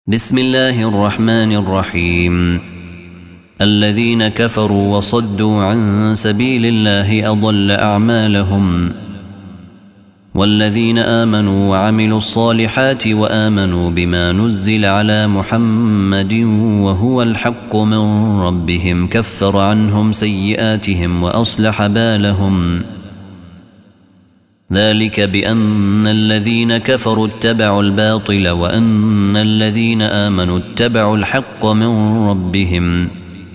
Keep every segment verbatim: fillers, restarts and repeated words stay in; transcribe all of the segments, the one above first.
بسم الله الرحمن الرحيم. الذين كفروا وصدوا عن سبيل الله أضل أعمالهم، والذين آمنوا وعملوا الصالحات وآمنوا بما نزل على محمد وهو الحق من ربهم كفر عنهم سيئاتهم وأصلح بالهم. ذلك بأن الذين كفروا اتبعوا الباطل وأن الذين آمنوا اتبعوا الحق من ربهم.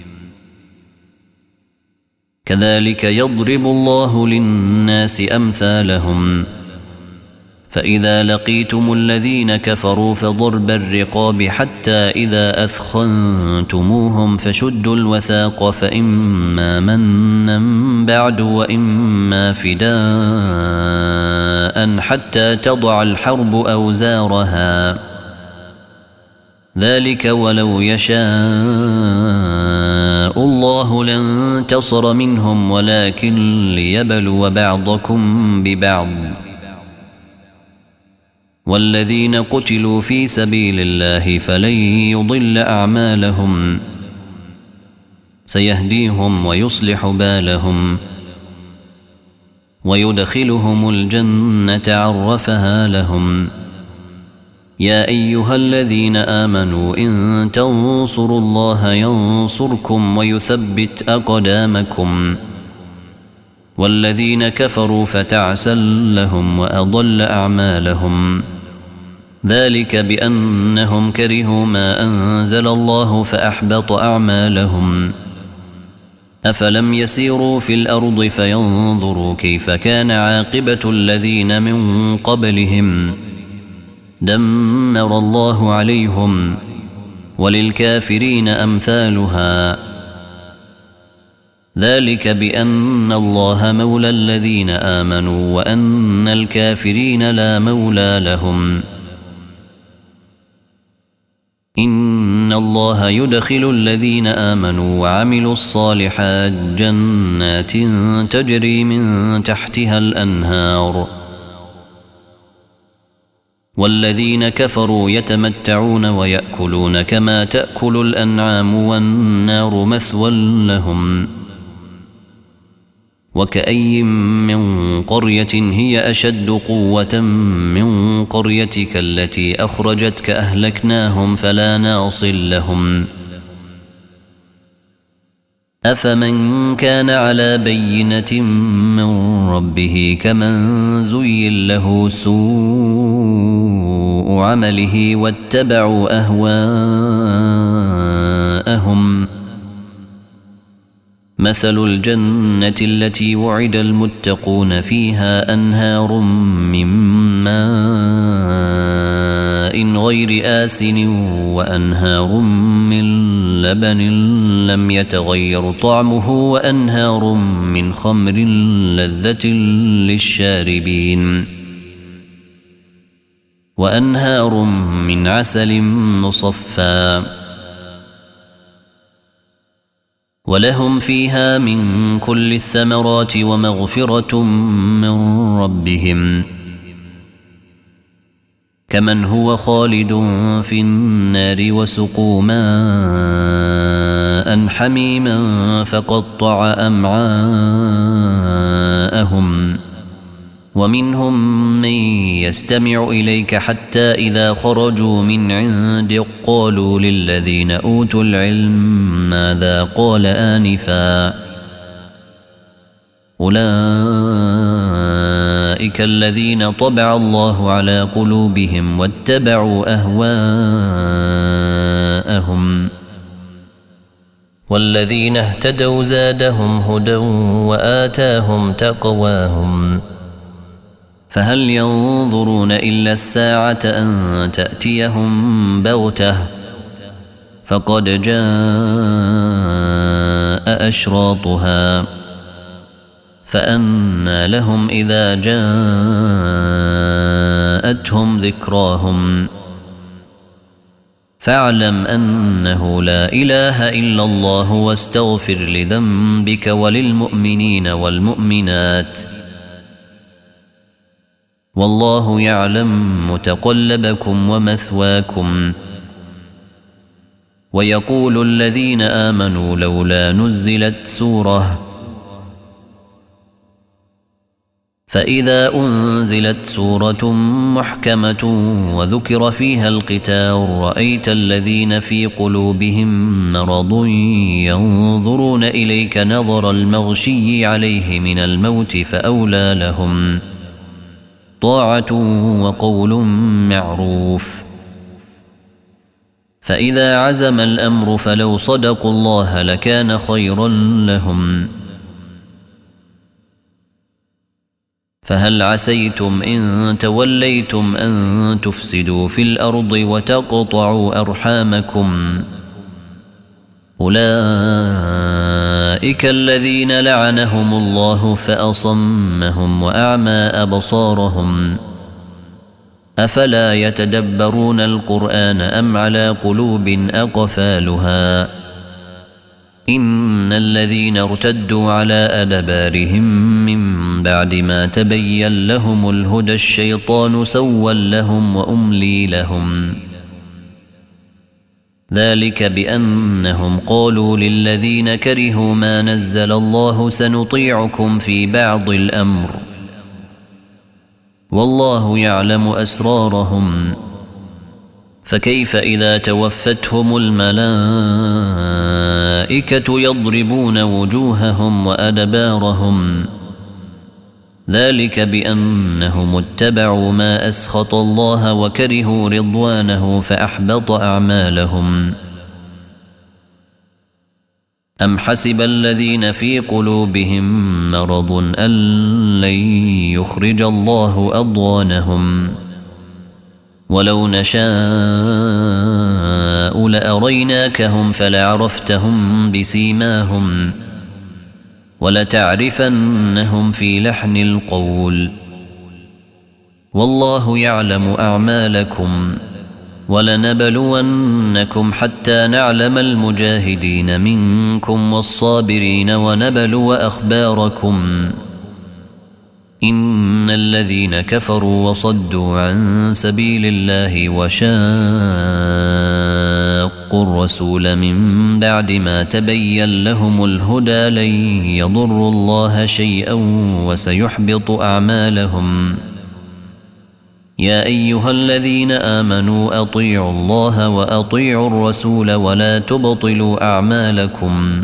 كذلك يضرب الله للناس أمثالهم. فإذا لقيتم الذين كفروا فضرب الرقاب حتى إذا أثخنتموهم فشدوا الوثاق فإما منا بعد وإما فداء حتى تضع الحرب أوزارها. ذلك ولو يشاء الله لانتصر منهم ولكن ليبلو بعضكم ببعض. والذين قتلوا في سبيل الله فلن يضل أعمالهم، سيهديهم ويصلح بالهم ويدخلهم الجنة عرفها لهم. يا أيها الذين آمنوا إن تنصروا الله ينصركم ويثبت أقدامكم. والذين كفروا فتعسا لهم وأضل أعمالهم. ذلك بأنهم كرهوا ما أنزل الله فأحبط أعمالهم. أفلم يسيروا في الأرض فينظروا كيف كان عاقبة الذين من قبلهم. دمر الله عليهم وللكافرين أمثالها. ذلك بأن الله مولى الذين آمنوا وأن الكافرين لا مولى لهم. إن الله يدخل الذين آمنوا وعملوا الصالحات جنات تجري من تحتها الأنهار. والذين كفروا يتمتعون ويأكلون كما تأكل الأنعام والنار مثوى لهم. وكأي من قرية هي أشد قوة من قريتك التي أخرجتك أهلكناهم فلا ناصر لهم. أفمن كان على بينة من ربه كمن زين له سوء عمله واتبعوا أهواءهم. مثل الجنة التي وعد المتقون فيها أنهار من ماء غير آسن وأنهار من لبن لم يتغير طعمه وأنهار من خمر لذة للشاربين وأنهار من عسل مصفى ولهم فيها من كل الثمرات ومغفرة من ربهم. كمن هو خالد في النار وسقوا ماء حميما فقطع أمعاءهم. ومنهم من يستمع إليك حتى إذا خرجوا من عندك قالوا للذين أوتوا العلم ماذا قال آنفا. أولئك الذين طبع الله على قلوبهم واتبعوا أهواءهم. والذين اهتدوا زادهم هدى وآتاهم تقواهم. فهل ينظرون إلا الساعة أن تأتيهم بغتة فقد جاء أشراطها. فأنى لهم إذا جاءتهم ذكراهم. فاعلم أنه لا إله إلا الله واستغفر لذنبك وللمؤمنين والمؤمنات. والله يعلم متقلبكم ومثواكم ويقول الذين آمنوا لولا نزلت سورة فإذا أنزلت سورة محكمة وذكر فيها القتال رأيت الذين في قلوبهم مرض ينظرون إليك نظر المغشي عليه من الموت فأولى لهم طاعة وقول معروف. فإذا عزم الأمر فلو صدقوا الله لكان خيرا لهم. فهل عسيتم إن توليتم أن تفسدوا في الأرض وتقطعوا أرحامكم أولئك الذين لعنهم الله فأصمهم وأعمى أبصارهم أفلا يتدبرون القرآن أم على قلوب أقفالها إن الذين ارتدوا على أدبارهم من بعد ما تبين لهم الهدى الشيطان سول لهم وأملي لهم ذلك بأنهم قالوا للذين كرهوا ما نزل الله سنطيعكم في بعض الأمر والله يعلم أسرارهم فكيف إذا توفتهم الملائكة يضربون وجوههم وأدبارهم ذلك بأنهم اتبعوا ما أسخط الله وكرهوا رضوانه فأحبط أعمالهم. أم حسب الذين في قلوبهم مرض أن لن يخرج الله أضغانهم ولو نشاء لأريناكهم فلعرفتهم بسيماهم ولتعرفنهم في لحن القول والله يعلم أعمالكم ولنبلونكم حتى نعلم المجاهدين منكم والصابرين ونبلو أخباركم إن الذين كفروا وصدوا عن سبيل الله وشاقوا الرسول من بعد ما تبين لهم الهدى لن يضروا الله شيئا وسيحبط أعمالهم. يا أيها الذين آمنوا أطيعوا الله وأطيعوا الرسول ولا تبطلوا أعمالكم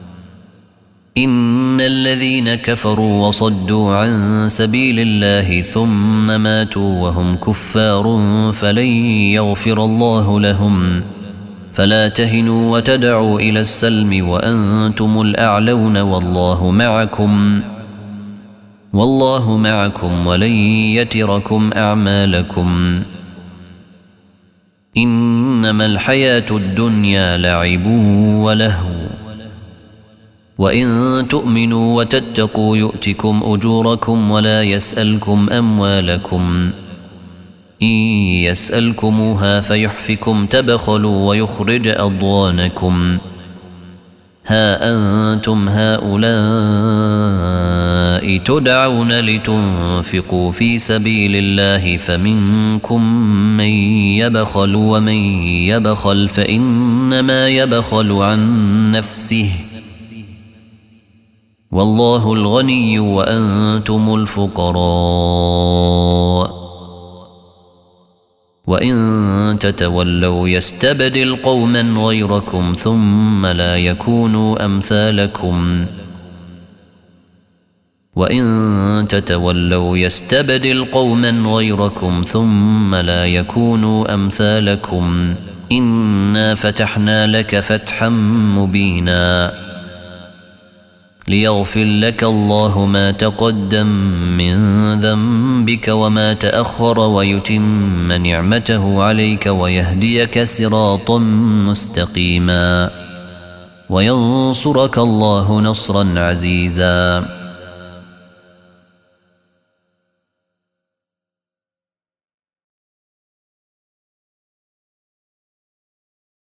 إن الذين كفروا وصدوا عن سبيل الله ثم ماتوا وهم كفار فلن يغفر الله لهم فلا تهنوا وتدعوا إلى السلم وأنتم الأعلون والله معكم والله معكم ولن يتركم أعمالكم إنما الحياة الدنيا لعب ولهو وإن تؤمنوا وتتقوا يؤتكم أجوركم ولا يسألكم أموالكم إن يسألكموها فيحفكم تبخلوا ويخرج أضغانكم ها أنتم هؤلاء تدعون لتنفقوا في سبيل الله فمنكم من يبخل ومن يبخل فإنما يبخل عن نفسه والله الغني وأنتم الفقراء وإن تتولوا يستبدل قوما غيركم ثم لا يكونوا أمثالكم وإن تتولوا يستبدل قوما غيركم ثم لا يكونوا أمثالكم إنا فتحنا لك فتحا مبينا ليغفر لك الله ما تقدم من ذنبك وما تأخر ويتم نعمته عليك ويهديك صراطا مستقيما وينصرك الله نصرا عزيزا.